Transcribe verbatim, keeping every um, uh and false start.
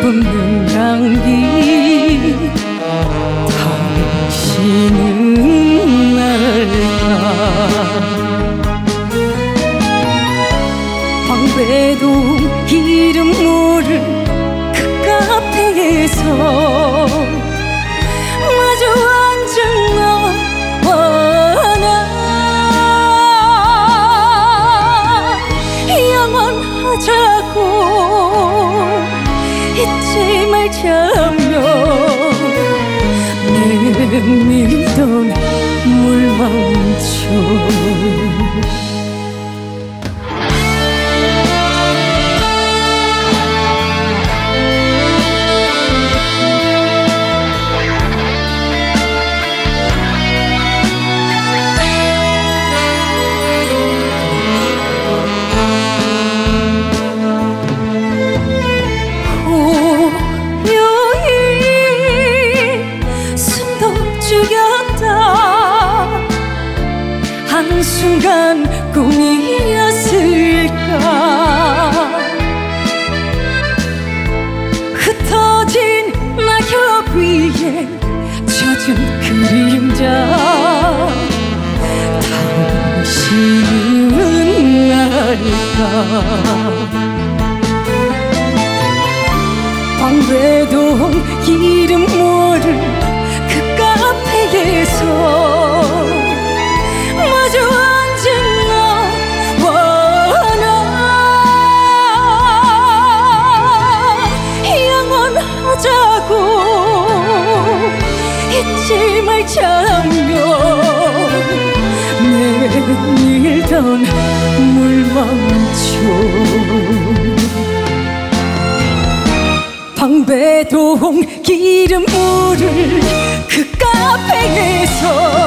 뿜는 향기 당신은 알까. 방배동 이름 모를 그 카페에서 마주 앉은 너와 나 영원하자고 잊지 말자며 내밀던 물망초. 한순간 꿈이었을까. 흩어진 낙엽 위에 젖은 그림자 당신은 알까. 방배동 이름 모를 그 카페에서 마주 앉은 너와 나 영원하자고 잊지 말자며 내밀던 물망초. 방배동 이름 모를 그 카페에서